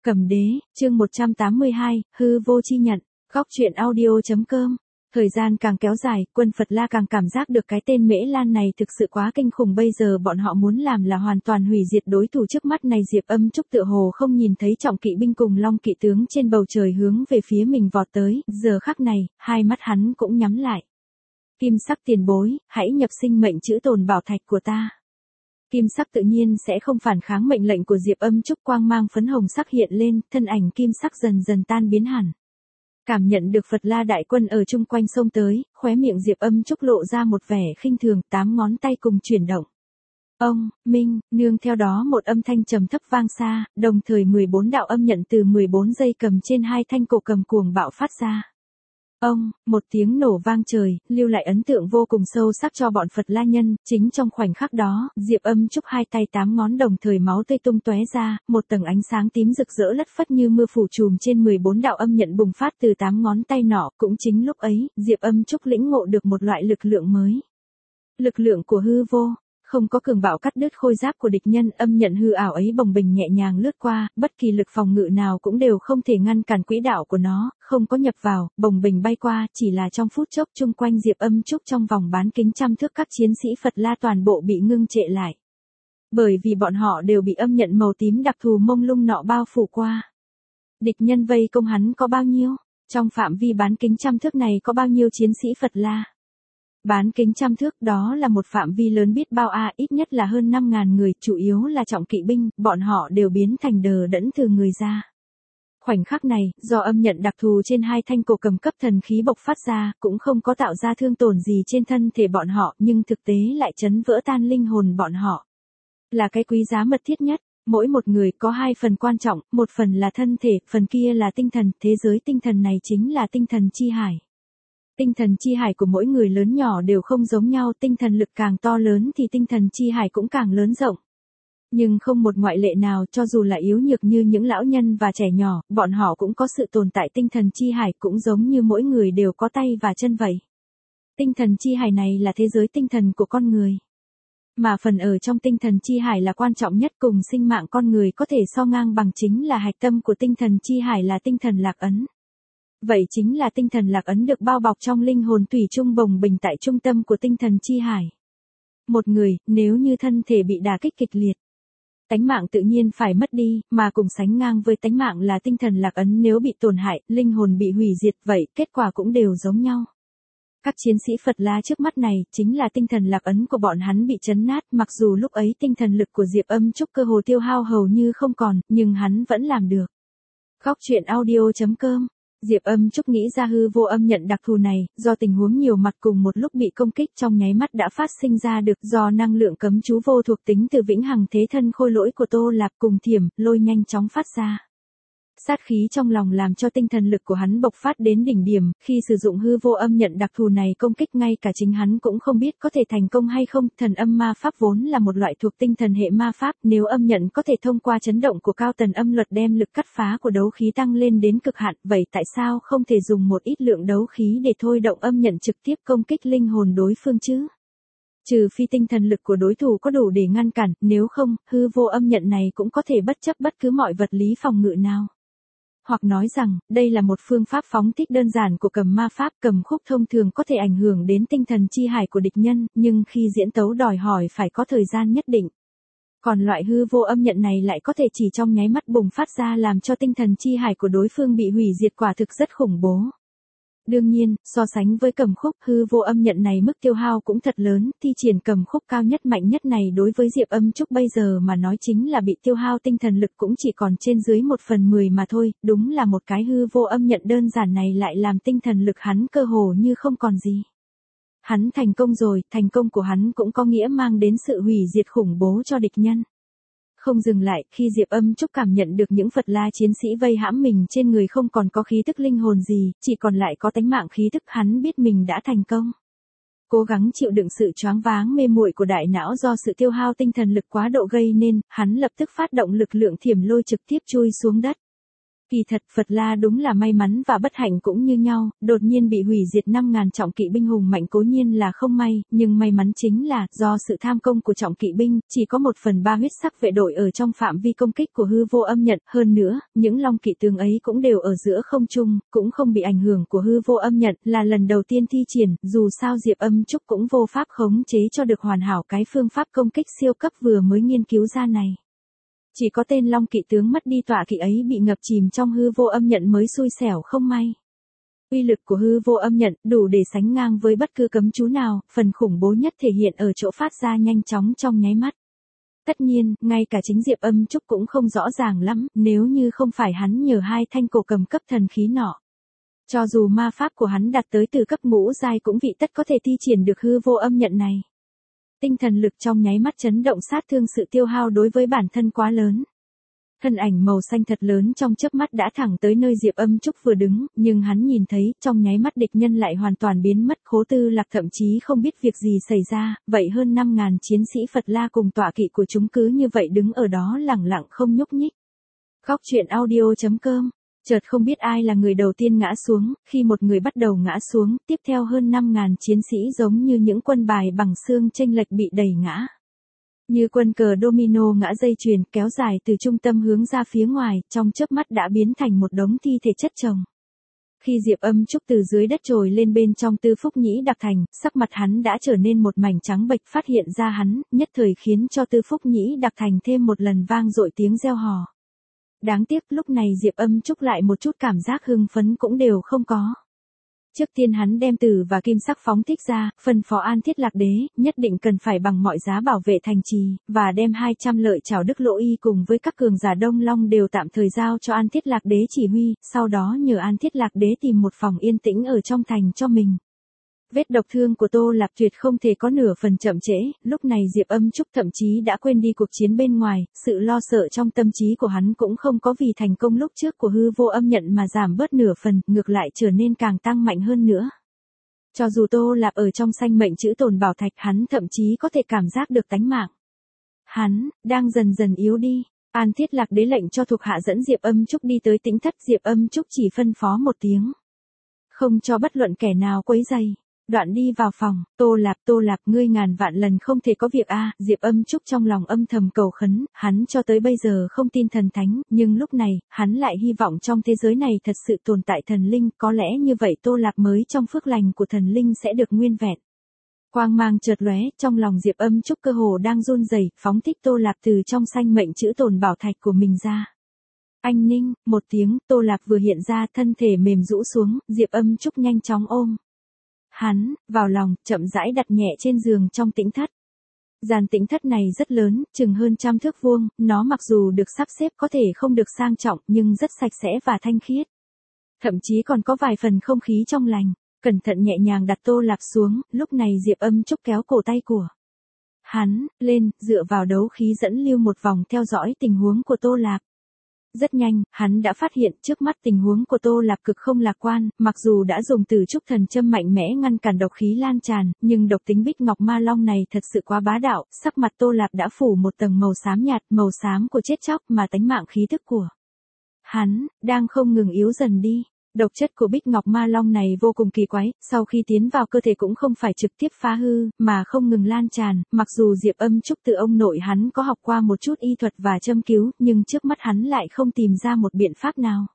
Cầm đế, chương 182, hư vô chi nhận, góc truyện audio.com. Thời gian càng kéo dài, quân Phật La càng cảm giác được cái tên Mễ Lan này thực sự quá kinh khủng, bây giờ bọn họ muốn làm là hoàn toàn hủy diệt đối thủ trước mắt này. Diệp Âm Trúc tựa hồ không nhìn thấy trọng kỵ binh cùng long kỵ tướng trên bầu trời hướng về phía mình vọt tới, giờ khắc này, hai mắt hắn cũng nhắm lại. Kim sắc tiền bối, hãy nhập sinh mệnh chữ tồn bảo thạch của ta. Kim sắc tự nhiên sẽ không phản kháng mệnh lệnh của Diệp Âm Trúc, quang mang phấn hồng sắc hiện lên, thân ảnh kim sắc dần dần tan biến hẳn. Cảm nhận được Phật La đại quân ở chung quanh xông tới, khóe miệng Diệp Âm Trúc lộ ra một vẻ khinh thường, 8 ngón tay cùng chuyển động. Ông, Minh, nương theo đó một âm thanh trầm thấp vang xa, đồng thời 14 đạo âm nhận từ 14 dây cầm trên hai thanh cổ cầm cuồng bạo phát ra. Ông, một tiếng nổ vang trời, lưu lại ấn tượng vô cùng sâu sắc cho bọn Phật La nhân. Chính trong khoảnh khắc đó, Diệp Âm Trúc hai tay 8 ngón đồng thời máu tươi tung tóe ra, một tầng ánh sáng tím rực rỡ lất phất như mưa phủ trùm trên 14 đạo âm nhận bùng phát từ 8 ngón tay nọ. Cũng chính lúc ấy, Diệp Âm Trúc lĩnh ngộ được một loại lực lượng mới. Lực lượng của hư vô. Không có cường bạo cắt đứt khôi giáp của địch nhân, âm nhận hư ảo ấy bồng bềnh nhẹ nhàng lướt qua, bất kỳ lực phòng ngự nào cũng đều không thể ngăn cản quỹ đạo của nó, không có nhập vào, bồng bềnh bay qua, chỉ là trong phút chốc chung quanh Diệp Âm Trúc trong vòng bán kính trăm thước các chiến sĩ Phật La toàn bộ bị ngưng trệ lại. Bởi vì bọn họ đều bị âm nhận màu tím đặc thù mông lung nọ bao phủ qua. Địch nhân vây công hắn có bao nhiêu? Trong phạm vi bán kính trăm thước này có bao nhiêu chiến sĩ Phật La? Bán kính trăm thước đó là một phạm vi lớn biết bao ít nhất là hơn 5.000 người, chủ yếu là trọng kỵ binh, bọn họ đều biến thành đờ đẫn từ người ra. Khoảnh khắc này, do âm nhận đặc thù trên hai thanh cổ cầm cấp thần khí bộc phát ra, cũng không có tạo ra thương tổn gì trên thân thể bọn họ, nhưng thực tế lại chấn vỡ tan linh hồn bọn họ. Là cái quý giá mật thiết nhất. Mỗi một người có hai phần quan trọng, một phần là thân thể, phần kia là tinh thần, thế giới tinh thần này chính là tinh thần chi hải. Tinh thần chi hải của mỗi người lớn nhỏ đều không giống nhau, tinh thần lực càng to lớn thì tinh thần chi hải cũng càng lớn rộng. Nhưng không một ngoại lệ nào, cho dù là yếu nhược như những lão nhân và trẻ nhỏ, bọn họ cũng có sự tồn tại tinh thần chi hải, cũng giống như mỗi người đều có tay và chân vậy. Tinh thần chi hải này là thế giới tinh thần của con người. Mà phần ở trong tinh thần chi hải là quan trọng nhất, cùng sinh mạng con người có thể so ngang bằng, chính là hạch tâm của tinh thần chi hải là tinh thần lạc ấn. Vậy chính là tinh thần lạc ấn được bao bọc trong linh hồn thủy chung bồng bềnh tại trung tâm của tinh thần chi hải. Một người, nếu như thân thể bị đả kích kịch liệt, tánh mạng tự nhiên phải mất đi, mà cùng sánh ngang với tánh mạng là tinh thần lạc ấn, nếu bị tổn hại, linh hồn bị hủy diệt, vậy kết quả cũng đều giống nhau. Các chiến sĩ Phật La trước mắt này, chính là tinh thần lạc ấn của bọn hắn bị chấn nát, mặc dù lúc ấy tinh thần lực của Diệp Âm Trúc cơ hồ tiêu hao hầu như không còn, nhưng hắn vẫn làm được. Góc truyện audio.com. Diệp Âm Trúc nghĩ ra hư vô âm nhận đặc thù này, do tình huống nhiều mặt cùng một lúc bị công kích trong nháy mắt đã phát sinh ra được, do năng lượng cấm chú vô thuộc tính từ vĩnh hằng thế thân khôi lỗi của Tô Lạp cùng thiểm, lôi nhanh chóng phát ra. Sát khí trong lòng làm cho tinh thần lực của hắn bộc phát đến đỉnh điểm, khi sử dụng hư vô âm nhận đặc thù này công kích ngay cả chính hắn cũng không biết có thể thành công hay không. Thần âm ma pháp vốn là một loại thuộc tinh thần hệ ma pháp, nếu âm nhận có thể thông qua chấn động của cao tần âm luật đem lực cắt phá của đấu khí tăng lên đến cực hạn, vậy tại sao không thể dùng một ít lượng đấu khí để thôi động âm nhận trực tiếp công kích linh hồn đối phương chứ? Trừ phi tinh thần lực của đối thủ có đủ để ngăn cản, nếu không, hư vô âm nhận này cũng có thể bất chấp bất cứ mọi vật lý phòng ngự nào. Hoặc nói rằng, đây là một phương pháp phóng thích đơn giản của cầm ma pháp. Cầm khúc thông thường có thể ảnh hưởng đến tinh thần chi hải của địch nhân, nhưng khi diễn tấu đòi hỏi phải có thời gian nhất định. Còn loại hư vô âm nhận này lại có thể chỉ trong nháy mắt bùng phát ra, làm cho tinh thần chi hải của đối phương bị hủy diệt, quả thực rất khủng bố. Đương nhiên, so sánh với cầm khúc, hư vô âm nhận này mức tiêu hao cũng thật lớn, thi triển cầm khúc cao nhất mạnh nhất này đối với Diệp Âm Trúc bây giờ mà nói chính là bị tiêu hao tinh thần lực cũng chỉ còn trên dưới 1/10 mà thôi, đúng là một cái hư vô âm nhận đơn giản này lại làm tinh thần lực hắn cơ hồ như không còn gì. Hắn thành công rồi, thành công của hắn cũng có nghĩa mang đến sự hủy diệt khủng bố cho địch nhân. Không dừng lại, khi Diệp Âm Trúc cảm nhận được những Phật La chiến sĩ vây hãm mình trên người không còn có khí tức linh hồn gì, chỉ còn lại có tánh mạng khí tức, hắn biết mình đã thành công. Cố gắng chịu đựng sự choáng váng mê muội của đại não do sự tiêu hao tinh thần lực quá độ gây nên, hắn lập tức phát động lực lượng thiểm lôi trực tiếp chui xuống đất. Kỳ thật Phật La đúng là may mắn và bất hạnh cũng như nhau, đột nhiên bị hủy diệt 5.000 trọng kỵ binh hùng mạnh cố nhiên là không may, nhưng may mắn chính là, do sự tham công của trọng kỵ binh, chỉ có 1/3 huyết sắc vệ đội ở trong phạm vi công kích của hư vô âm nhận, hơn nữa, những long kỵ tướng ấy cũng đều ở giữa không trung, cũng không bị ảnh hưởng của hư vô âm nhận, là lần đầu tiên thi triển, dù sao Diệp Âm Trúc cũng vô pháp khống chế cho được hoàn hảo cái phương pháp công kích siêu cấp vừa mới nghiên cứu ra này. Chỉ có tên long kỵ tướng mất đi tọa kỵ ấy bị ngập chìm trong hư vô âm nhận mới xui xẻo không may. Uy lực của hư vô âm nhận đủ để sánh ngang với bất cứ cấm chú nào, phần khủng bố nhất thể hiện ở chỗ phát ra nhanh chóng trong nháy mắt. Tất nhiên, ngay cả chính Diệp Âm Trúc cũng không rõ ràng lắm, nếu như không phải hắn nhờ 2 thanh cổ cầm cấp thần khí nọ. Cho dù ma pháp của hắn đạt tới từ cấp ngũ giai cũng vị tất có thể thi triển được hư vô âm nhận này. Tinh thần lực trong nháy mắt chấn động sát thương, sự tiêu hao đối với bản thân quá lớn. Thân ảnh màu xanh thật lớn trong chớp mắt đã thẳng tới nơi Diệp Âm Trúc vừa đứng, nhưng hắn nhìn thấy, trong nháy mắt địch nhân lại hoàn toàn biến mất, Khố Tư Lạc thậm chí không biết việc gì xảy ra, vậy hơn 5.000 chiến sĩ Phật La cùng tọa kỵ của chúng cứ như vậy đứng ở đó lẳng lặng không nhúc nhích. Góc truyện audio.com. Chợt không biết ai là người đầu tiên ngã xuống, khi một người bắt đầu ngã xuống, tiếp theo hơn 5.000 chiến sĩ giống như những quân bài bằng xương chênh lệch bị đẩy ngã. Như quân cờ domino ngã dây chuyền kéo dài từ trung tâm hướng ra phía ngoài, trong chớp mắt đã biến thành một đống thi thể chất chồng. Khi Diệp Âm Trúc từ dưới đất trồi lên bên trong Tư Phúc Nhĩ Đặc Thành, sắc mặt hắn đã trở nên một mảnh trắng bệch, phát hiện ra hắn, nhất thời khiến cho Tư Phúc Nhĩ Đặc Thành thêm một lần vang dội tiếng reo hò. Đáng tiếc lúc này Diệp Âm Trúc lại một chút cảm giác hưng phấn cũng đều không có. Trước tiên hắn đem Tử và Kim Sắc phóng thích ra, phân phó An Thiết Lạc Đế, nhất định cần phải bằng mọi giá bảo vệ thành trì, và đem 200 lợi chảo Đức Lỗ Y cùng với các cường giả Đông Long đều tạm thời giao cho An Thiết Lạc Đế chỉ huy, sau đó nhờ An Thiết Lạc Đế tìm một phòng yên tĩnh ở trong thành cho mình. Vết độc thương của Tô Lạp tuyệt không thể có nửa phần chậm trễ, lúc này Diệp Âm Trúc thậm chí đã quên đi cuộc chiến bên ngoài, sự lo sợ trong tâm trí của hắn cũng không có vì thành công lúc trước của hư vô âm nhận mà giảm bớt nửa phần, ngược lại trở nên càng tăng mạnh hơn nữa. Cho dù Tô Lạp ở trong sanh mệnh chữ tồn bảo thạch, hắn thậm chí có thể cảm giác được tánh mạng hắn đang dần dần yếu đi. An Thiết Lạc Đế lệnh cho thuộc hạ dẫn Diệp Âm Trúc đi tới Tĩnh Thất, Diệp Âm Trúc chỉ phân phó một tiếng, không cho bất luận kẻ nào quấy rầy. Đoạn đi vào phòng, Tô Lạp, ngươi ngàn vạn lần không thể có việc a. Diệp Âm Trúc trong lòng âm thầm cầu khấn, hắn cho tới bây giờ không tin thần thánh, nhưng lúc này, hắn lại hy vọng trong thế giới này thật sự tồn tại thần linh, có lẽ như vậy Tô Lạp mới trong phước lành của thần linh sẽ được nguyên vẹn. Quang mang chợt lóe, trong lòng Diệp Âm Trúc cơ hồ đang run rẩy, phóng thích Tô Lạp từ trong sanh mệnh chữ tồn bảo thạch của mình ra. Anh ninh, một tiếng, Tô Lạp vừa hiện ra, thân thể mềm rũ xuống, Diệp Âm Trúc nhanh chóng ôm hắn vào lòng, chậm rãi đặt nhẹ trên giường trong Tĩnh Thất. Gian Tĩnh Thất này rất lớn, chừng hơn 100 thước vuông, nó mặc dù được sắp xếp có thể không được sang trọng, nhưng rất sạch sẽ và thanh khiết. Thậm chí còn có vài phần không khí trong lành. Cẩn thận nhẹ nhàng đặt Tô Lạp xuống, lúc này Diệp Âm Trúc kéo cổ tay của hắn lên, dựa vào đấu khí dẫn lưu một vòng theo dõi tình huống của Tô Lạp. Rất nhanh, hắn đã phát hiện trước mắt tình huống của Tô Lạp cực không lạc quan, mặc dù đã dùng Tử Trúc Thần Châm mạnh mẽ ngăn cản độc khí lan tràn, nhưng độc tính Bích Ngọc Ma Long này thật sự quá bá đạo, sắc mặt Tô Lạp đã phủ một tầng màu xám nhạt, màu xám của chết chóc mà tánh mạng khí thức của hắn đang không ngừng yếu dần đi. Độc chất của Bích Ngọc Ma Long này vô cùng kỳ quái, sau khi tiến vào cơ thể cũng không phải trực tiếp phá hư, mà không ngừng lan tràn, mặc dù Diệp Âm Trúc từ ông nội hắn có học qua một chút y thuật và châm cứu, nhưng trước mắt hắn lại không tìm ra một biện pháp nào.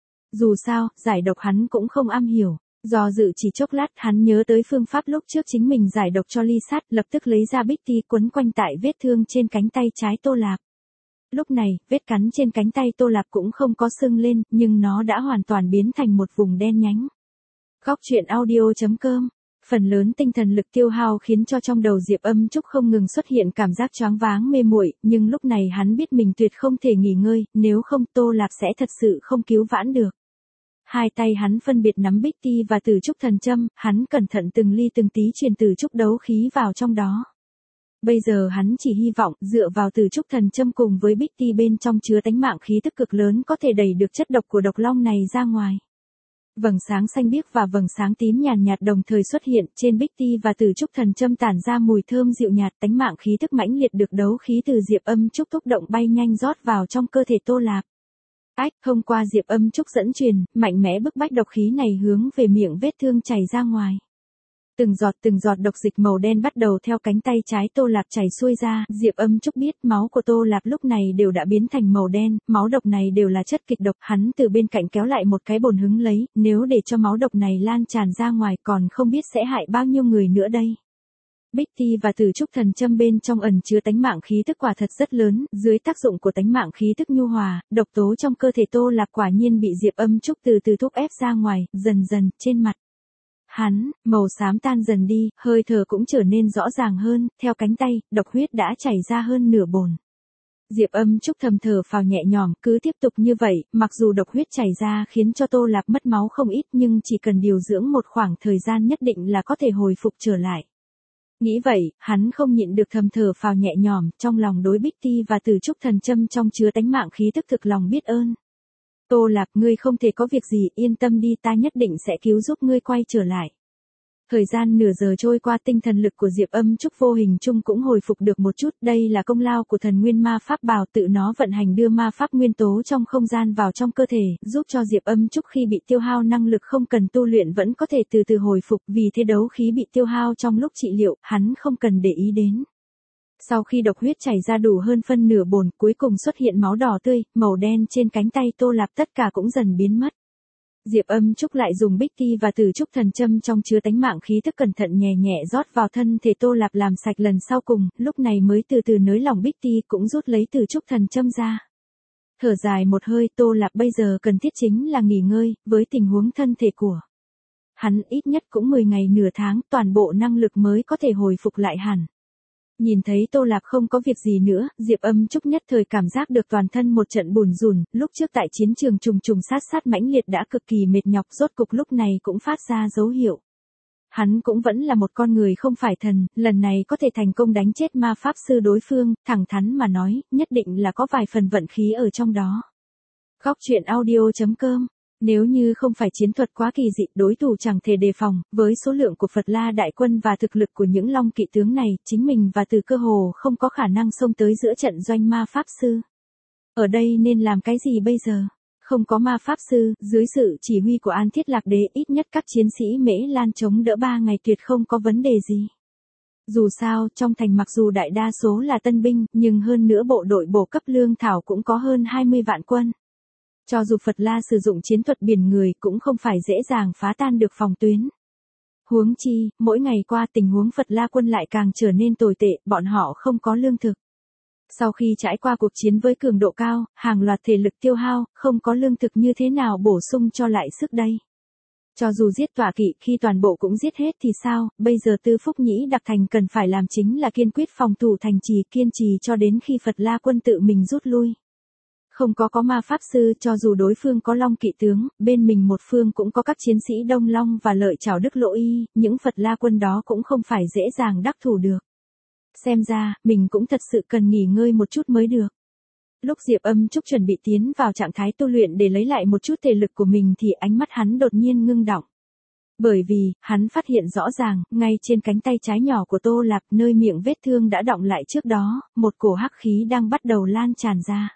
Dù sao, giải độc hắn cũng không am hiểu. Do dự chỉ chốc lát, hắn nhớ tới phương pháp lúc trước chính mình giải độc cho Ly Sát, lập tức lấy ra bích ti quấn quanh tại vết thương trên cánh tay trái Tô Lạp. Lúc này, vết cắn trên cánh tay Tô Lạp cũng không có sưng lên, nhưng nó đã hoàn toàn biến thành một vùng đen nhánh. Góc truyện audio.com. Phần lớn tinh thần lực tiêu hao khiến cho trong đầu Diệp Âm Trúc không ngừng xuất hiện cảm giác choáng váng mê muội, nhưng lúc này hắn biết mình tuyệt không thể nghỉ ngơi, nếu không Tô Lạp sẽ thật sự không cứu vãn được. Hai tay hắn phân biệt nắm bích ti và Tử Trúc Thần Châm, hắn cẩn thận từng ly từng tí truyền Tử Trúc đấu khí vào trong đó. Bây giờ hắn chỉ hy vọng dựa vào Tử Trúc Thần Châm cùng với bích ti bên trong chứa tánh mạng khí tức cực lớn có thể đẩy được chất độc của độc long này ra ngoài. Vầng sáng xanh biếc và vầng sáng tím nhàn nhạt đồng thời xuất hiện, trên bích ti và Tử Trúc Thần Châm tản ra mùi thơm dịu nhạt, tánh mạng khí tức mãnh liệt được đấu khí từ Diệp Âm Trúc thúc động bay nhanh rót vào trong cơ thể Tô Lạp. Ách, hôm qua Diệp Âm Trúc dẫn truyền, mạnh mẽ bức bách độc khí này hướng về miệng vết thương chảy ra ngoài. Từng giọt độc dịch màu đen bắt đầu theo cánh tay trái Tô Lạp chảy xuôi ra, Diệp Âm Trúc biết máu của Tô Lạp lúc này đều đã biến thành màu đen, máu độc này đều là chất kịch độc, hắn từ bên cạnh kéo lại một cái bồn hứng lấy, nếu để cho máu độc này lan tràn ra ngoài còn không biết sẽ hại bao nhiêu người nữa đây. Bích Ti và Tử Trúc thần châm bên trong ẩn chứa tánh mạng khí tức quả thật rất lớn, dưới tác dụng của tánh mạng khí tức nhu hòa, độc tố trong cơ thể Tô Lạp quả nhiên bị Diệp Âm Trúc từ từ thúc ép ra ngoài, dần dần, trên mặt hắn, màu xám tan dần đi, hơi thở cũng trở nên rõ ràng hơn, theo cánh tay, độc huyết đã chảy ra hơn nửa bồn. Diệp Âm Trúc thầm thở phào nhẹ nhõm, cứ tiếp tục như vậy, mặc dù độc huyết chảy ra khiến cho Tô Lạp mất máu không ít nhưng chỉ cần điều dưỡng một khoảng thời gian nhất định là có thể hồi phục trở lại. Nghĩ vậy, hắn không nhịn được thầm thở phào nhẹ nhõm, trong lòng đối Bích Ti và Tử Trúc thần châm trong chứa tánh mạng khí tức thực lòng biết ơn. Tô Lạp, ngươi không thể có việc gì, yên tâm đi, ta nhất định sẽ cứu giúp ngươi quay trở lại. Thời gian nửa giờ trôi qua, tinh thần lực của Diệp Âm Trúc vô hình chung cũng hồi phục được một chút, đây là công lao của thần nguyên ma pháp bào, tự nó vận hành đưa ma pháp nguyên tố trong không gian vào trong cơ thể, giúp cho Diệp Âm Trúc khi bị tiêu hao năng lực không cần tu luyện vẫn có thể từ từ hồi phục, vì thế đấu khí bị tiêu hao trong lúc trị liệu, hắn không cần để ý đến. Sau khi độc huyết chảy ra đủ hơn phân nửa bồn, cuối cùng xuất hiện máu đỏ tươi, màu đen trên cánh tay Tô Lạp, tất cả cũng dần biến mất. Diệp Âm Trúc lại dùng Bích Ti và Tử Trúc thần châm trong chứa tánh mạng khí tức cẩn thận nhẹ nhẹ rót vào thân thể Tô Lạp làm sạch lần sau cùng, lúc này mới từ từ nới lỏng Bích Ti, cũng rút lấy Tử Trúc thần châm ra. Thở dài một hơi, Tô Lạp bây giờ cần thiết chính là nghỉ ngơi, với tình huống thân thể của hắn ít nhất cũng 10 ngày nửa tháng, toàn bộ năng lực mới có thể hồi phục lại hẳn. Nhìn thấy Tô Lạp không có việc gì nữa, Diệp Âm Trúc nhất thời cảm giác được toàn thân một trận bủn rủn, lúc trước tại chiến trường trùng trùng sát mãnh liệt đã cực kỳ mệt nhọc, rốt cục lúc này cũng phát ra dấu hiệu. Hắn cũng vẫn là một con người không phải thần, lần này có thể thành công đánh chết ma pháp sư đối phương, thẳng thắn mà nói, nhất định là có vài phần vận khí ở trong đó. Góc truyện audio.com. Nếu như không phải chiến thuật quá kỳ dị, đối thủ chẳng thể đề phòng, với số lượng của Phật La đại quân và thực lực của những long kỵ tướng này, chính mình và Từ cơ hồ không có khả năng xông tới giữa trận doanh ma pháp sư. Ở đây nên làm cái gì bây giờ? Không có ma pháp sư, dưới sự chỉ huy của An Thiết Lạc Đế, ít nhất các chiến sĩ Mễ Lan chống đỡ 3 ngày tuyệt không có vấn đề gì. Dù sao, trong thành mặc dù đại đa số là tân binh, nhưng hơn nữa bộ đội bổ cấp lương thảo cũng có hơn 20 vạn quân. Cho dù Phật La sử dụng chiến thuật biển người cũng không phải dễ dàng phá tan được phòng tuyến. Huống chi, mỗi ngày qua tình huống Phật La quân lại càng trở nên tồi tệ, bọn họ không có lương thực. Sau khi trải qua cuộc chiến với cường độ cao, hàng loạt thể lực tiêu hao, không có lương thực như thế nào bổ sung cho lại sức đây. Cho dù giết tọa kỵ khi toàn bộ cũng giết hết thì sao, bây giờ Tư Phúc Nhĩ Đặc Thành cần phải làm chính là kiên quyết phòng thủ thành trì, kiên trì cho đến khi Phật La quân tự mình rút lui. Không có ma pháp sư, cho dù đối phương có long kỵ tướng, bên mình một phương cũng có các chiến sĩ Đông Long và Lợi Chảo Đức Lỗ Y, những Phật La quân đó cũng không phải dễ dàng đắc thủ được. Xem ra, mình cũng thật sự cần nghỉ ngơi một chút mới được. Lúc Diệp Âm Trúc chuẩn bị tiến vào trạng thái tu luyện để lấy lại một chút thể lực của mình thì ánh mắt hắn đột nhiên ngưng đọng. Bởi vì, hắn phát hiện rõ ràng, ngay trên cánh tay trái nhỏ của Tô Lạp, nơi miệng vết thương đã đọng lại trước đó, một cổ hắc khí đang bắt đầu lan tràn ra.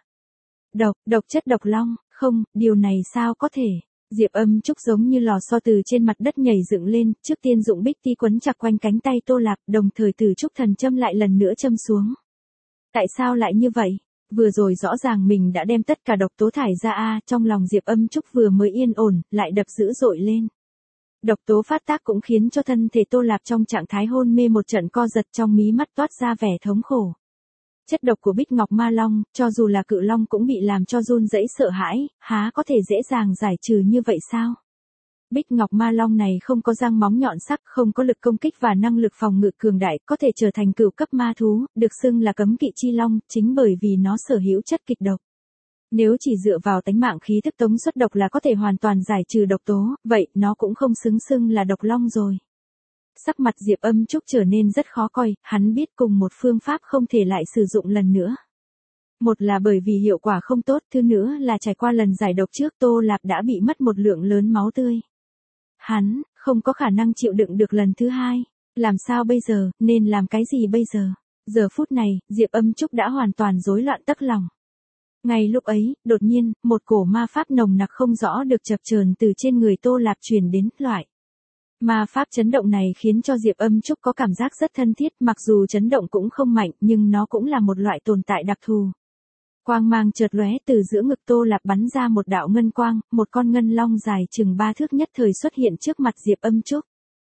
Độc chất độc long, không, điều này sao có thể. Diệp Âm Trúc giống như lò xo từ trên mặt đất nhảy dựng lên, trước tiên dụng Bích Ti quấn chặt quanh cánh tay Tô Lạp, đồng thời Tử Trúc thần châm lại lần nữa châm xuống. Tại sao lại như vậy? Vừa rồi rõ ràng mình đã đem tất cả độc tố thải ra trong lòng Diệp Âm Trúc vừa mới yên ổn, lại đập dữ dội lên. Độc tố phát tác cũng khiến cho thân thể Tô Lạp trong trạng thái hôn mê một trận co giật, trong mí mắt toát ra vẻ thống khổ. Chất độc của Bích Ngọc Ma Long, cho dù là cự long cũng bị làm cho run rẩy sợ hãi, há có thể dễ dàng giải trừ như vậy sao? Bích Ngọc Ma Long này không có răng móng nhọn sắc, không có lực công kích và năng lực phòng ngự cường đại, có thể trở thành cửu cấp ma thú, được xưng là cấm kỵ chi long, chính bởi vì nó sở hữu chất kịch độc. Nếu chỉ dựa vào tánh mạng khí thức tống xuất độc là có thể hoàn toàn giải trừ độc tố, vậy nó cũng không xưng là độc long rồi. Sắc mặt Diệp Âm Trúc trở nên rất khó coi, hắn biết cùng một phương pháp không thể lại sử dụng lần nữa. Một là bởi vì hiệu quả không tốt, thứ nữa là trải qua lần giải độc trước Tô Lạp đã bị mất một lượng lớn máu tươi. Hắn, không có khả năng chịu đựng được lần thứ hai. Làm sao bây giờ, nên làm cái gì bây giờ? Giờ phút này, Diệp Âm Trúc đã hoàn toàn rối loạn tấc lòng. Ngay lúc ấy, đột nhiên, một cổ ma pháp nồng nặc không rõ được chập chờn từ trên người Tô Lạp truyền đến, loại. Ma pháp chấn động này khiến cho Diệp Âm Trúc có cảm giác rất thân thiết, mặc dù chấn động cũng không mạnh, nhưng nó cũng là một loại tồn tại đặc thù. Quang mang chợt lóe từ giữa ngực Tô Lạp bắn ra một đạo ngân quang, một con ngân long dài chừng 3 thước nhất thời xuất hiện trước mặt Diệp Âm Trúc.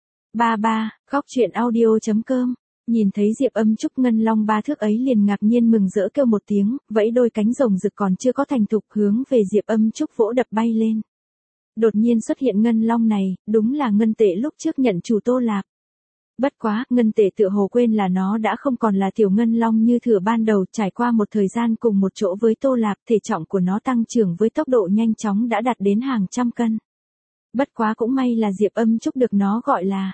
Góc truyện audio.com. Nhìn thấy Diệp Âm Trúc ngân long 3 thước ấy liền ngạc nhiên mừng rỡ kêu một tiếng, vẫy đôi cánh rồng rực còn chưa có thành thục hướng về Diệp Âm Trúc vỗ đập bay lên. Đột nhiên xuất hiện ngân long này, đúng là ngân tệ lúc trước nhận chủ Tô Lạp. Bất quá, ngân tệ tựa hồ quên là nó đã không còn là tiểu ngân long như thừa ban đầu, trải qua một thời gian cùng một chỗ với Tô Lạp, thể trọng của nó tăng trưởng với tốc độ nhanh chóng đã đạt đến hàng trăm cân. Bất quá cũng may là Diệp Âm Trúc được nó gọi là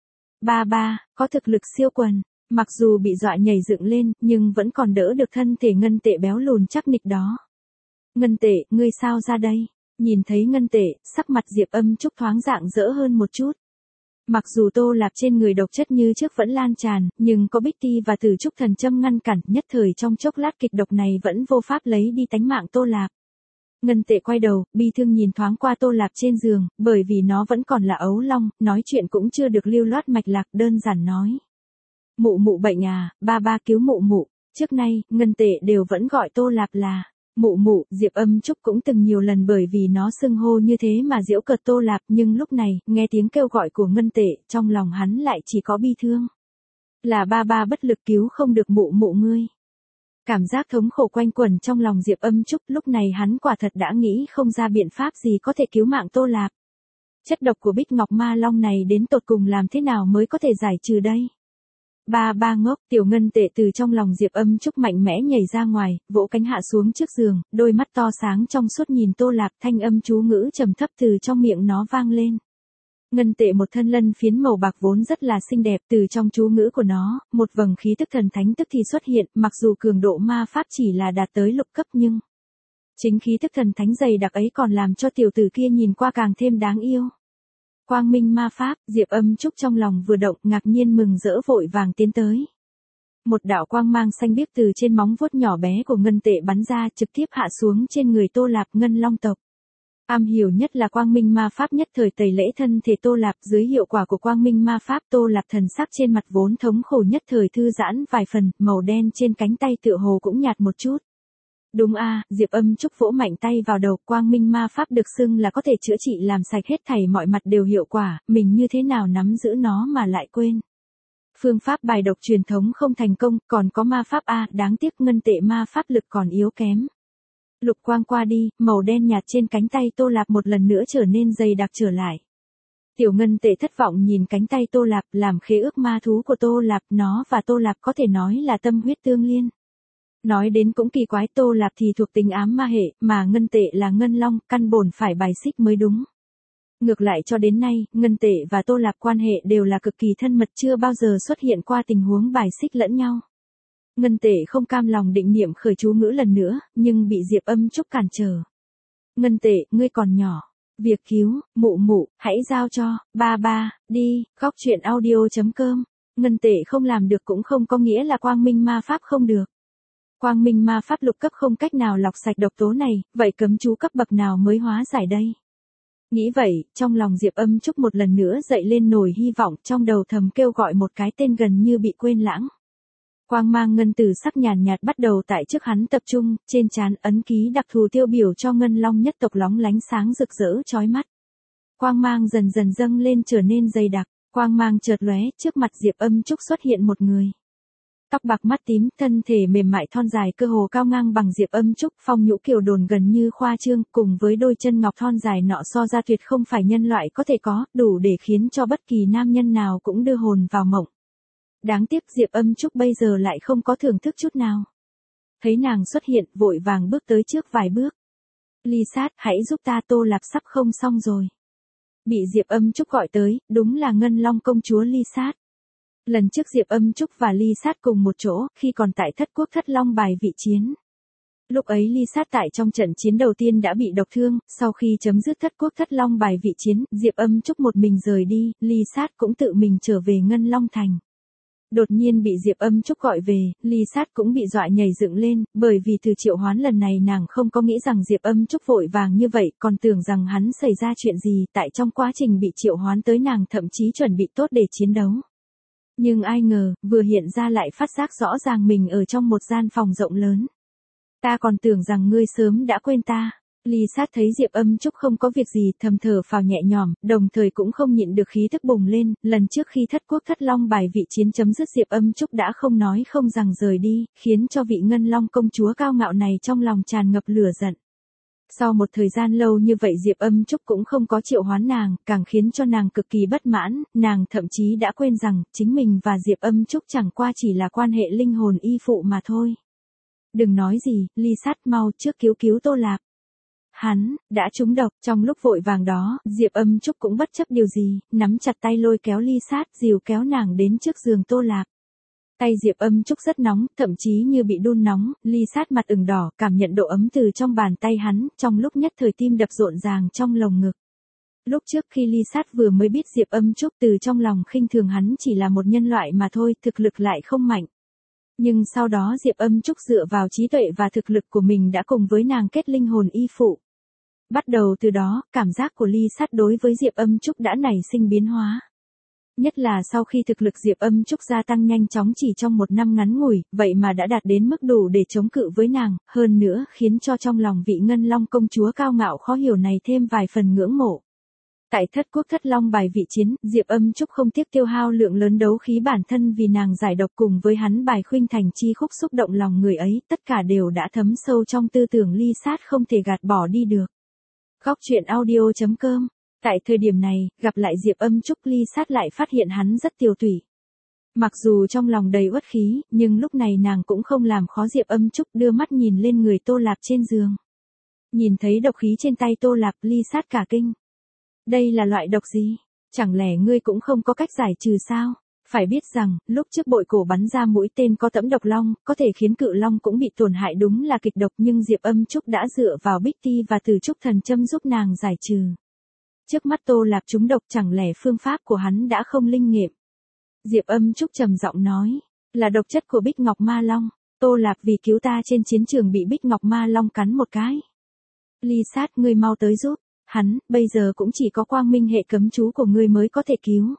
có thực lực siêu quần, mặc dù bị dọa nhảy dựng lên, nhưng vẫn còn đỡ được thân thể ngân tệ béo lùn chắc nịch đó. Ngân tệ, ngươi sao ra đây? Nhìn thấy ngân tệ, sắc mặt Diệp Âm Trúc thoáng rạng rỡ hơn một chút. Mặc dù Tô Lạp trên người độc chất như trước vẫn lan tràn, nhưng có Bích Ti và Tử Trúc thần châm ngăn cản, nhất thời trong chốc lát kịch độc này vẫn vô pháp lấy đi tánh mạng Tô Lạp. Ngân tệ quay đầu, bi thương nhìn thoáng qua Tô Lạp trên giường, bởi vì nó vẫn còn là ấu long, nói chuyện cũng chưa được lưu loát mạch lạc, đơn giản nói. Mụ mụ bệnh à, ba cứu mụ mụ. Trước nay, ngân tệ đều vẫn gọi Tô Lạp là mụ mụ. Diệp Âm Trúc cũng từng nhiều lần bởi vì nó xưng hô như thế mà giễu cợt Tô Lạp, nhưng lúc này, nghe tiếng kêu gọi của ngân tệ, trong lòng hắn lại chỉ có bi thương. Là ba bất lực cứu không được mụ mụ ngươi. Cảm giác thống khổ quanh quẩn trong lòng Diệp Âm Trúc, lúc này hắn quả thật đã nghĩ không ra biện pháp gì có thể cứu mạng Tô Lạp. Chất độc của Bích Ngọc Ma Long này đến tột cùng làm thế nào mới có thể giải trừ đây? Ba ngốc, tiểu ngân tệ từ trong lòng Diệp Âm Trúc mạnh mẽ nhảy ra ngoài, vỗ cánh hạ xuống trước giường, đôi mắt to sáng trong suốt nhìn Tô Lạp, thanh âm chú ngữ trầm thấp từ trong miệng nó vang lên. Ngân tệ một thân lân phiến màu bạc vốn rất là xinh đẹp, từ trong chú ngữ của nó, một vầng khí tức thần thánh tức thì xuất hiện, mặc dù cường độ ma pháp chỉ là đạt tới lục cấp nhưng chính khí tức thần thánh dày đặc ấy còn làm cho tiểu tử kia nhìn qua càng thêm đáng yêu. Quang minh ma pháp, Diệp Âm Trúc trong lòng vừa động, ngạc nhiên mừng rỡ vội vàng tiến tới. Một đạo quang mang xanh biếc từ trên móng vuốt nhỏ bé của ngân tệ bắn ra, trực tiếp hạ xuống trên người Tô Lạp, ngân long tộc. Am hiểu nhất là quang minh ma pháp, nhất thời tẩy lễ thân thể Tô Lạp, dưới hiệu quả của quang minh ma pháp, Tô Lạp thần sắc trên mặt vốn thống khổ nhất thời thư giãn vài phần, màu đen trên cánh tay tựa hồ cũng nhạt một chút. Đúng a, Diệp Âm Trúc vỗ mạnh tay vào đầu, quang minh ma pháp được xưng là có thể chữa trị làm sạch hết thảy mọi mặt đều hiệu quả, mình như thế nào nắm giữ nó mà lại quên. Phương pháp bài độc truyền thống không thành công, còn có ma pháp a, đáng tiếc ngân tệ ma pháp lực còn yếu kém. Lục quang qua đi, màu đen nhạt trên cánh tay Tô Lạp một lần nữa trở nên dày đặc trở lại. Tiểu ngân tệ thất vọng nhìn cánh tay Tô Lạp, làm khế ước ma thú của Tô Lạp, nó và Tô Lạp có thể nói là tâm huyết tương liên. Nói đến cũng kỳ quái, Tô Lạp thì thuộc tính ám ma hệ, mà ngân tệ là ngân long, căn bổn phải bài xích mới đúng. Ngược lại cho đến nay, ngân tệ và Tô Lạp quan hệ đều là cực kỳ thân mật, chưa bao giờ xuất hiện qua tình huống bài xích lẫn nhau. Ngân tệ không cam lòng định niệm khởi chú ngữ lần nữa, nhưng bị Diệp Âm Trúc cản trở. Ngân tệ, ngươi còn nhỏ. Việc cứu, mụ mụ, hãy giao cho, đi, góc truyện audio.com. Ngân tệ không làm được cũng không có nghĩa là quang minh ma pháp không được. Quang minh ma pháp lục cấp không cách nào lọc sạch độc tố này, vậy cấm chú cấp bậc nào mới hóa giải đây? Nghĩ vậy, trong lòng Diệp Âm Trúc một lần nữa dậy lên nổi hy vọng, trong đầu thầm kêu gọi một cái tên gần như bị quên lãng. Quang mang ngân tử sắc nhàn nhạt bắt đầu tại trước hắn tập trung, trên trán ấn ký đặc thù tiêu biểu cho ngân long nhất tộc lóng lánh sáng rực rỡ chói mắt. Quang mang dần dần dâng lên trở nên dày đặc, quang mang chợt lóe, trước mặt Diệp Âm Trúc xuất hiện một người. Tóc bạc mắt tím, thân thể mềm mại thon dài cơ hồ cao ngang bằng Diệp Âm Trúc, phong nhũ kiều đồn gần như khoa trương, cùng với đôi chân ngọc thon dài nọ so ra tuyệt không phải nhân loại có thể có, đủ để khiến cho bất kỳ nam nhân nào cũng đưa hồn vào mộng. Đáng tiếc Diệp Âm Trúc bây giờ lại không có thưởng thức chút nào. Thấy nàng xuất hiện, vội vàng bước tới trước vài bước. Ly Sát, hãy giúp ta, Tô Lạp sắp không xong rồi. Bị Diệp Âm Trúc gọi tới, đúng là Ngân Long công chúa Ly Sát. Lần trước Diệp Âm Trúc và Ly Sát cùng một chỗ, khi còn tại Thất Quốc Thất Long bài vị chiến. Lúc ấy Ly Sát tại trong trận chiến đầu tiên đã bị độc thương, sau khi chấm dứt Thất Quốc Thất Long bài vị chiến, Diệp Âm Trúc một mình rời đi, Ly Sát cũng tự mình trở về Ngân Long Thành. Đột nhiên bị Diệp Âm Trúc gọi về, Ly Sát cũng bị dọa nhảy dựng lên, bởi vì từ triệu hoán lần này nàng không có nghĩ rằng Diệp Âm Trúc vội vàng như vậy, còn tưởng rằng hắn xảy ra chuyện gì, tại trong quá trình bị triệu hoán tới nàng thậm chí chuẩn bị tốt để chiến đấu. Nhưng ai ngờ, vừa hiện ra lại phát giác rõ ràng mình ở trong một gian phòng rộng lớn. Ta còn tưởng rằng ngươi sớm đã quên ta. Ly Sát thấy Diệp Âm Trúc không có việc gì, thầm thở phào nhẹ nhõm, đồng thời cũng không nhịn được khí thức bùng lên, lần trước khi thất quốc thất long bài vị chiến chấm dứt Diệp Âm Trúc đã không nói không rằng rời đi, khiến cho vị Ngân Long công chúa cao ngạo này trong lòng tràn ngập lửa giận. Sau một thời gian lâu như vậy Diệp Âm Trúc cũng không có triệu hoán nàng, càng khiến cho nàng cực kỳ bất mãn, nàng thậm chí đã quên rằng, chính mình và Diệp Âm Trúc chẳng qua chỉ là quan hệ linh hồn y phụ mà thôi. Đừng nói gì, Ly Sát mau trước cứu cứu Tô Lạp. Hắn, đã trúng độc, trong lúc vội vàng đó, Diệp Âm Trúc cũng bất chấp điều gì, nắm chặt tay lôi kéo Ly Sát, dìu kéo nàng đến trước giường Tô Lạp. Tay Diệp Âm Trúc rất nóng, thậm chí như bị đun nóng, Ly Sát mặt ửng đỏ, cảm nhận độ ấm từ trong bàn tay hắn, trong lúc nhất thời tim đập rộn ràng trong lồng ngực. Lúc trước khi Ly Sát vừa mới biết Diệp Âm Trúc từ trong lòng khinh thường hắn chỉ là một nhân loại mà thôi, thực lực lại không mạnh. Nhưng sau đó Diệp Âm Trúc dựa vào trí tuệ và thực lực của mình đã cùng với nàng kết linh hồn y phụ. Bắt đầu từ đó, cảm giác của Ly Sát đối với Diệp Âm Trúc đã nảy sinh biến hóa. Nhất là sau khi thực lực Diệp Âm Trúc gia tăng nhanh chóng chỉ trong một năm ngắn ngủi, vậy mà đã đạt đến mức đủ để chống cự với nàng, hơn nữa khiến cho trong lòng vị Ngân Long công chúa cao ngạo khó hiểu này thêm vài phần ngưỡng mộ. Tại thất quốc thất long bài vị chiến, Diệp Âm Trúc không tiếc tiêu hao lượng lớn đấu khí bản thân vì nàng giải độc cùng với hắn bài khuynh thành chi khúc xúc động lòng người ấy, tất cả đều đã thấm sâu trong tư tưởng Ly Sát không thể gạt bỏ đi được. Góc truyện audio.com. Tại thời điểm này, gặp lại Diệp Âm Trúc Ly Sát lại phát hiện hắn rất tiều tụy. Mặc dù trong lòng đầy uất khí, nhưng lúc này nàng cũng không làm khó Diệp Âm Trúc đưa mắt nhìn lên người Tô Lạp trên giường. Nhìn thấy độc khí trên tay Tô Lạp Ly Sát cả kinh. Đây là loại độc gì? Chẳng lẽ ngươi cũng không có cách giải trừ sao? Phải biết rằng, lúc trước bội cổ bắn ra mũi tên có tẫm độc long, có thể khiến cự long cũng bị tổn hại đúng là kịch độc nhưng Diệp Âm Trúc đã dựa vào Bích Ti và Từ Trúc thần châm giúp nàng giải trừ. Trước mắt Tô Lạp trúng độc chẳng lẽ phương pháp của hắn đã không linh nghiệm. Diệp Âm Trúc trầm giọng nói, là độc chất của Bích Ngọc Ma Long, Tô Lạp vì cứu ta trên chiến trường bị Bích Ngọc Ma Long cắn một cái. Ly Sát ngươi mau tới giúp, hắn, bây giờ cũng chỉ có quang minh hệ cấm chú của ngươi mới có thể cứu.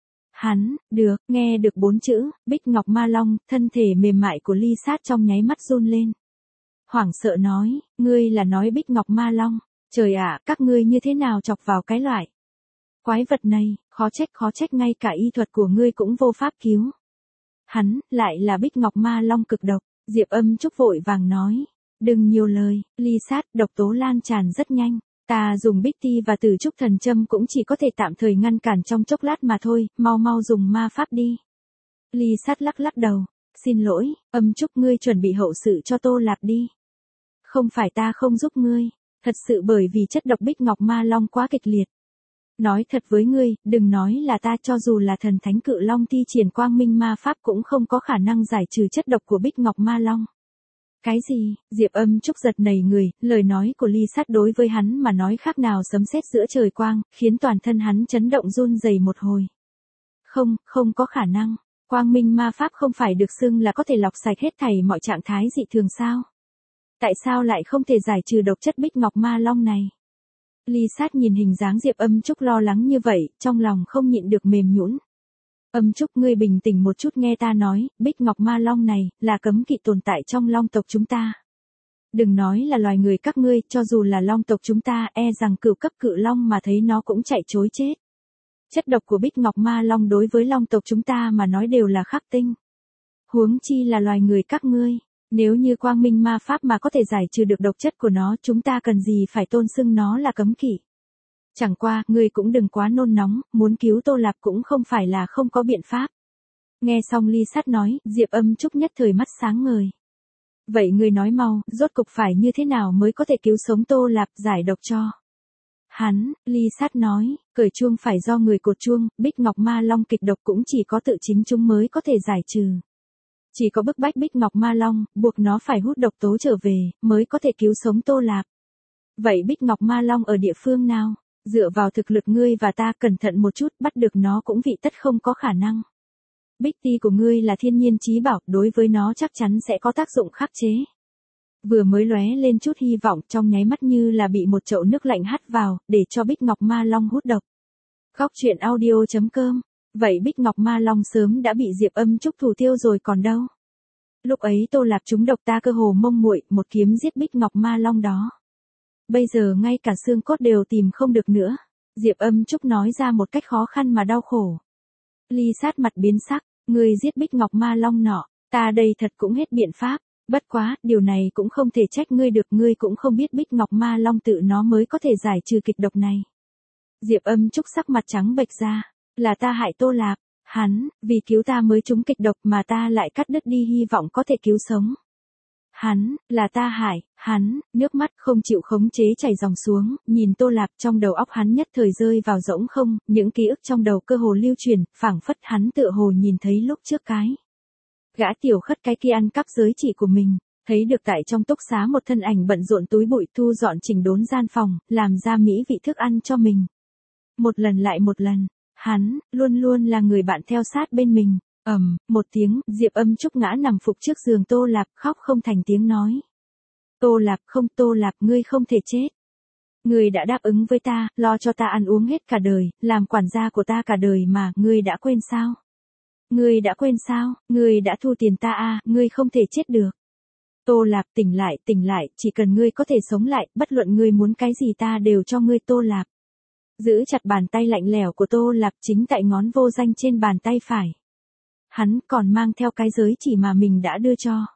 Hắn, được, nghe được 4 chữ, Bích Ngọc Ma Long, thân thể mềm mại của Ly Sát trong nháy mắt run lên. Hoảng sợ nói, ngươi là nói Bích Ngọc Ma Long, trời ạ, các ngươi như thế nào chọc vào cái loại quái vật này, khó trách ngay cả y thuật của ngươi cũng vô pháp cứu. Hắn, lại là Bích Ngọc Ma Long cực độc, Diệp Âm Trúc vội vàng nói, đừng nhiều lời, Ly Sát, độc tố lan tràn rất nhanh. Ta dùng Bích Ti và Từ Trúc thần châm cũng chỉ có thể tạm thời ngăn cản trong chốc lát mà thôi, mau dùng ma pháp đi. Ly Sát lắc đầu, xin lỗi, Âm Trúc ngươi chuẩn bị hậu sự cho Tô Lạp đi. Không phải ta không giúp ngươi, thật sự bởi vì chất độc Bích Ngọc Ma Long quá kịch liệt. Nói thật với ngươi, đừng nói là ta cho dù là thần thánh cự long thi triển quang minh ma pháp cũng không có khả năng giải trừ chất độc của Bích Ngọc Ma Long. Cái gì? Diệp Âm Trúc giật nảy người, lời nói của Ly Sát đối với hắn mà nói khác nào sấm sét giữa trời quang, khiến toàn thân hắn chấn động run rẩy một hồi. Không có khả năng. Quang minh ma pháp không phải được xưng là có thể lọc sạch hết thảy mọi trạng thái dị thường sao? Tại sao lại không thể giải trừ độc chất Bích Ngọc Ma Long này? Ly Sát nhìn hình dáng Diệp Âm Trúc lo lắng như vậy, trong lòng không nhịn được mềm nhũn. Âm Trúc ngươi bình tĩnh một chút nghe ta nói, Bích Ngọc Ma Long này, là cấm kỵ tồn tại trong long tộc chúng ta. Đừng nói là loài người các ngươi, cho dù là long tộc chúng ta, e rằng cửu cấp cự long mà thấy nó cũng chạy trối chết. Chất độc của Bích Ngọc Ma Long đối với long tộc chúng ta mà nói đều là khắc tinh. Huống chi là loài người các ngươi, nếu như quang minh ma pháp mà có thể giải trừ được độc chất của nó, chúng ta cần gì phải tôn xưng nó là cấm kỵ. Chẳng qua, ngươi cũng đừng quá nôn nóng, muốn cứu Tô Lạp cũng không phải là không có biện pháp. Nghe xong Ly Sát nói, Diệp Âm Trúc nhất thời mắt sáng ngời. Vậy ngươi nói mau, rốt cục phải như thế nào mới có thể cứu sống Tô Lạp giải độc cho? Hắn, Ly Sát nói, cởi chuông phải do người cột chuông, Bích Ngọc Ma Long kịch độc cũng chỉ có tự chính chúng mới có thể giải trừ. Chỉ có bức bách Bích Ngọc Ma Long, buộc nó phải hút độc tố trở về, mới có thể cứu sống Tô Lạp. Vậy Bích Ngọc Ma Long ở địa phương nào? Dựa vào thực lực ngươi và ta cẩn thận một chút, bắt được nó cũng vị tất không có khả năng. Bích ti của ngươi là thiên nhiên chí bảo, đối với nó chắc chắn sẽ có tác dụng khắc chế. Vừa mới lóe lên chút hy vọng, trong nháy mắt như là bị một chậu nước lạnh hắt vào, để cho Bích Ngọc Ma Long hút độc. Góc truyện audio.com. Vậy Bích Ngọc Ma Long sớm đã bị Diệp Âm Trúc thủ tiêu rồi còn đâu. Lúc ấy Tô Lạp trúng độc ta cơ hồ mông muội, một kiếm giết Bích Ngọc Ma Long đó. Bây giờ ngay cả xương cốt đều tìm không được nữa. Diệp Âm Trúc nói ra một cách khó khăn mà đau khổ. Ly Sát mặt biến sắc, ngươi giết Bích Ngọc Ma Long nọ, ta đây thật cũng hết biện pháp. Bất quá, điều này cũng không thể trách ngươi được, ngươi cũng không biết Bích Ngọc Ma Long tự nó mới có thể giải trừ kịch độc này. Diệp Âm Trúc sắc mặt trắng bệch ra, là ta hại Tô Lạp, hắn, vì cứu ta mới trúng kịch độc mà ta lại cắt đứt đi hy vọng có thể cứu sống. Hắn, là ta hại, hắn, nước mắt không chịu khống chế chảy dòng xuống, nhìn Tô Lạp trong đầu óc hắn nhất thời rơi vào rỗng không, những ký ức trong đầu cơ hồ lưu truyền, phảng phất hắn tựa hồ nhìn thấy lúc trước cái. Gã tiểu khất cái kia ăn cắp giới chỉ của mình, thấy được tại trong túc xá một thân ảnh bận rộn túi bụi thu dọn chỉnh đốn gian phòng, làm ra mỹ vị thức ăn cho mình. Một lần lại một lần, hắn, luôn luôn là người bạn theo sát bên mình. Một tiếng, Diệp Âm Trúc ngã nằm phục trước giường Tô Lạp, khóc không thành tiếng nói. Tô Lạp không, Tô Lạp, ngươi không thể chết. Ngươi đã đáp ứng với ta, lo cho ta ăn uống hết cả đời, làm quản gia của ta cả đời mà, ngươi đã quên sao? Ngươi đã quên sao, ngươi đã thu tiền ta à, ngươi không thể chết được. Tô Lạp tỉnh lại, chỉ cần ngươi có thể sống lại, bất luận ngươi muốn cái gì ta đều cho ngươi Tô Lạp. Giữ chặt bàn tay lạnh lẽo của Tô Lạp chính tại ngón vô danh trên bàn tay phải. Hắn còn mang theo cái giới chỉ mà mình đã đưa cho.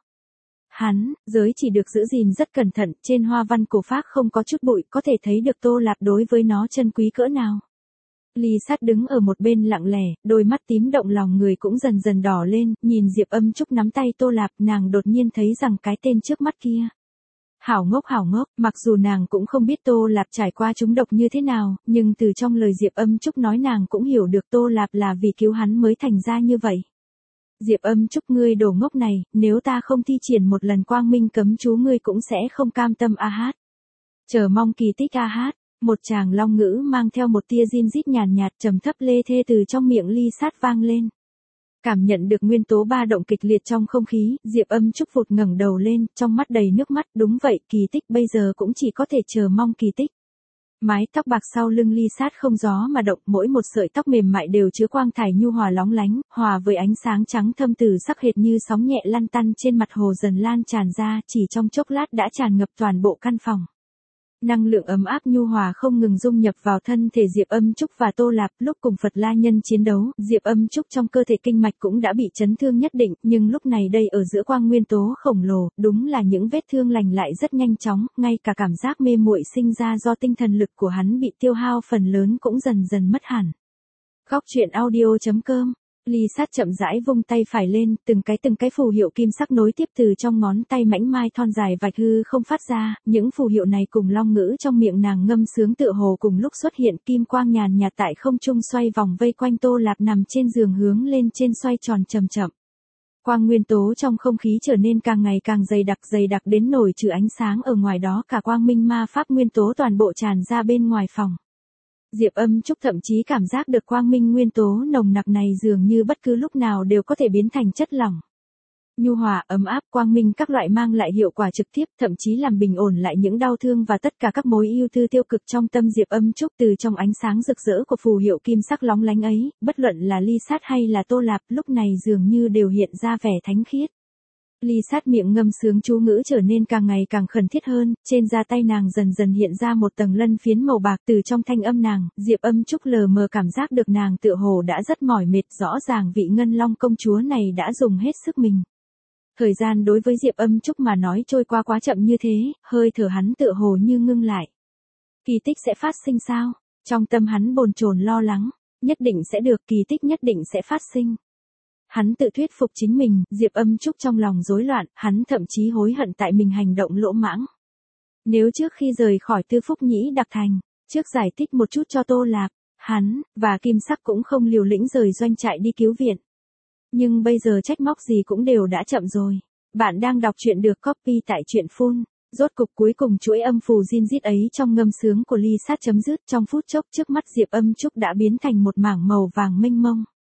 Hắn, giới chỉ được giữ gìn rất cẩn thận, trên hoa văn cổ phác không có chút bụi, có thể thấy được Tô Lạp đối với nó chân quý cỡ nào. Ly Sát đứng ở một bên lặng lẽ, đôi mắt tím động lòng người cũng dần dần đỏ lên, nhìn Diệp Âm Trúc nắm tay Tô Lạp, nàng đột nhiên thấy rằng cái tên trước mắt kia. Hảo ngốc, mặc dù nàng cũng không biết Tô Lạp trải qua trúng độc như thế nào, nhưng từ trong lời Diệp Âm Trúc nói nàng cũng hiểu được Tô Lạp là vì cứu hắn mới thành ra như vậy. Diệp Âm Trúc, ngươi đồ ngốc này, nếu ta không thi triển một lần quang minh cấm chú ngươi cũng sẽ không cam tâm a hát. Chờ mong kỳ tích a hát. Một tràng long ngữ mang theo một tia rin rít nhàn nhạt trầm thấp lê thê từ trong miệng Ly Sát vang lên. Cảm nhận được nguyên tố ba động kịch liệt trong không khí, Diệp Âm Trúc vụt ngẩng đầu lên, trong mắt đầy nước mắt, đúng vậy, kỳ tích bây giờ cũng chỉ có thể chờ mong kỳ tích. Mái tóc bạc sau lưng Ly Sát không gió mà động, mỗi một sợi tóc mềm mại đều chứa quang thải nhu hòa lóng lánh, hòa với ánh sáng trắng thâm từ sắc hệt như sóng nhẹ lăn tăn trên mặt hồ dần lan tràn ra, chỉ trong chốc lát đã tràn ngập toàn bộ căn phòng. Năng lượng ấm áp nhu hòa không ngừng dung nhập vào thân thể Diệp Âm Trúc và Tô Lạp, lúc cùng Phật La Nhân chiến đấu, Diệp Âm Trúc trong cơ thể kinh mạch cũng đã bị chấn thương nhất định, nhưng lúc này đây ở giữa quang nguyên tố khổng lồ, đúng là những vết thương lành lại rất nhanh chóng, ngay cả cảm giác mê muội sinh ra do tinh thần lực của hắn bị tiêu hao phần lớn cũng dần dần mất hẳn. Góc truyện audio.com. Ly Sát chậm rãi vung tay phải lên, từng cái phù hiệu kim sắc nối tiếp từ trong ngón tay mảnh mai thon dài vạch hư không phát ra, những phù hiệu này cùng long ngữ trong miệng nàng ngâm sướng tựa hồ cùng lúc xuất hiện, kim quang nhàn nhạt tại không trung xoay vòng vây quanh Tô Lạp nằm trên giường hướng lên trên xoay tròn chậm chậm. Quang nguyên tố trong không khí trở nên càng ngày càng dày đặc đến nổi trừ ánh sáng ở ngoài đó, cả quang minh ma pháp nguyên tố toàn bộ tràn ra bên ngoài phòng. Diệp Âm Trúc thậm chí cảm giác được quang minh nguyên tố nồng nặc này dường như bất cứ lúc nào đều có thể biến thành chất lỏng. Nhu hòa, ấm áp, quang minh các loại mang lại hiệu quả trực tiếp, thậm chí làm bình ổn lại những đau thương và tất cả các mối ưu tư tiêu cực trong tâm Diệp Âm Trúc. Từ trong ánh sáng rực rỡ của phù hiệu kim sắc lóng lánh ấy, bất luận là Ly Sát hay là Tô Lạp lúc này dường như đều hiện ra vẻ thánh khiết. Ly Sát miệng ngâm sướng chú ngữ trở nên càng ngày càng khẩn thiết hơn, trên da tay nàng dần dần hiện ra một tầng lân phiến màu bạc, từ trong thanh âm nàng, Diệp Âm Trúc lờ mờ cảm giác được nàng tựa hồ đã rất mỏi mệt, rõ ràng vị Ngân Long công chúa này đã dùng hết sức mình. Thời gian đối với Diệp Âm Trúc mà nói trôi qua quá chậm như thế, hơi thở hắn tựa hồ như ngưng lại. Kỳ tích sẽ phát sinh sao? Trong tâm hắn bồn chồn lo lắng, nhất định sẽ được, kỳ tích nhất định sẽ phát sinh. Hắn tự thuyết phục chính mình, Diệp Âm Trúc trong lòng rối loạn, hắn thậm chí hối hận tại mình hành động lỗ mãng. Nếu trước khi rời khỏi Tư Phúc Nhĩ Đặc Thành, trước giải thích một chút cho Tô Lạp, hắn, và Kim Sắc cũng không liều lĩnh rời doanh trại đi cứu viện. Nhưng bây giờ trách móc gì cũng đều đã chậm rồi. Bạn đang đọc truyện được copy tại truyện Full. Rốt cục cuối cùng chuỗi âm phù zin rít ấy trong ngâm sướng của Ly Sát chấm dứt, trong phút chốc trước mắt Diệp Âm Trúc đã biến thành một mảng màu vàng mênh mông.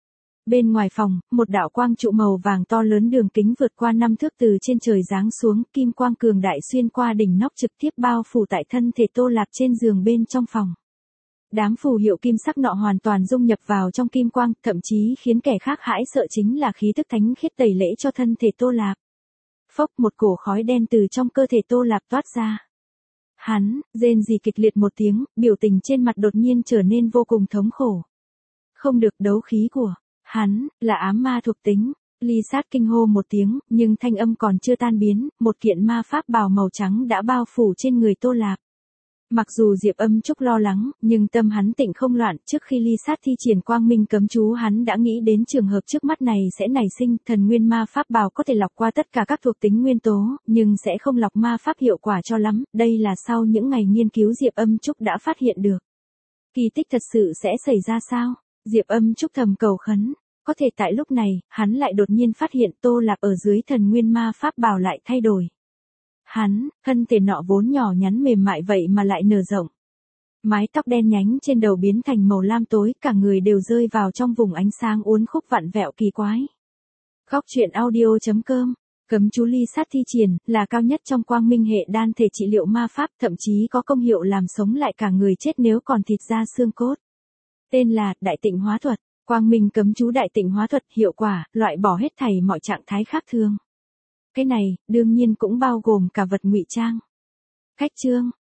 Bên ngoài phòng, một đạo quang trụ màu vàng to lớn đường kính vượt qua 5 thước từ trên trời giáng xuống, kim quang cường đại xuyên qua đỉnh nóc trực tiếp bao phủ tại thân thể Tô Lạp trên giường bên trong phòng. Đám phù hiệu kim sắc nọ hoàn toàn dung nhập vào trong kim quang, thậm chí khiến kẻ khác hãi sợ chính là khí tức thánh khiết tẩy lễ cho thân thể Tô Lạp. Phốc, một cổ khói đen từ trong cơ thể Tô Lạp toát ra. Hắn rên rỉ kịch liệt một tiếng, biểu tình trên mặt đột nhiên trở nên vô cùng thống khổ. Không được, đấu khí của hắn là ám ma thuộc tính. Ly Sát kinh hô một tiếng, nhưng thanh âm còn chưa tan biến, một kiện ma pháp bào màu trắng đã bao phủ trên người Tô Lạp. Mặc dù Diệp Âm Trúc lo lắng, nhưng tâm hắn tịnh không loạn, trước khi Ly Sát thi triển quang minh cấm chú hắn đã nghĩ đến trường hợp trước mắt này sẽ nảy sinh, thần nguyên ma pháp bào có thể lọc qua tất cả các thuộc tính nguyên tố, nhưng sẽ không lọc ma pháp hiệu quả cho lắm, đây là sau những ngày nghiên cứu Diệp Âm Trúc đã phát hiện được. Kỳ tích thật sự sẽ xảy ra sao? Diệp Âm Trúc thầm cầu khấn. Có thể tại lúc này, hắn lại đột nhiên phát hiện Tô Lạp ở dưới thần nguyên ma pháp bào lại thay đổi. Hắn, thân thể nọ vốn nhỏ nhắn mềm mại vậy mà lại nở rộng. Mái tóc đen nhánh trên đầu biến thành màu lam tối, cả người đều rơi vào trong vùng ánh sáng uốn khúc vặn vẹo kỳ quái. Góc truyện audio.com. Cấm chú Ly Sát thi triển là cao nhất trong quang minh hệ đan thể trị liệu ma pháp, thậm chí có công hiệu làm sống lại cả người chết nếu còn thịt da xương cốt. Tên là Đại Tịnh Hóa Thuật. Quang minh cấm chú Đại Tịnh Hóa Thuật hiệu quả, loại bỏ hết thảy mọi trạng thái khác thường. Cái này, đương nhiên cũng bao gồm cả vật ngụy trang. Cách chương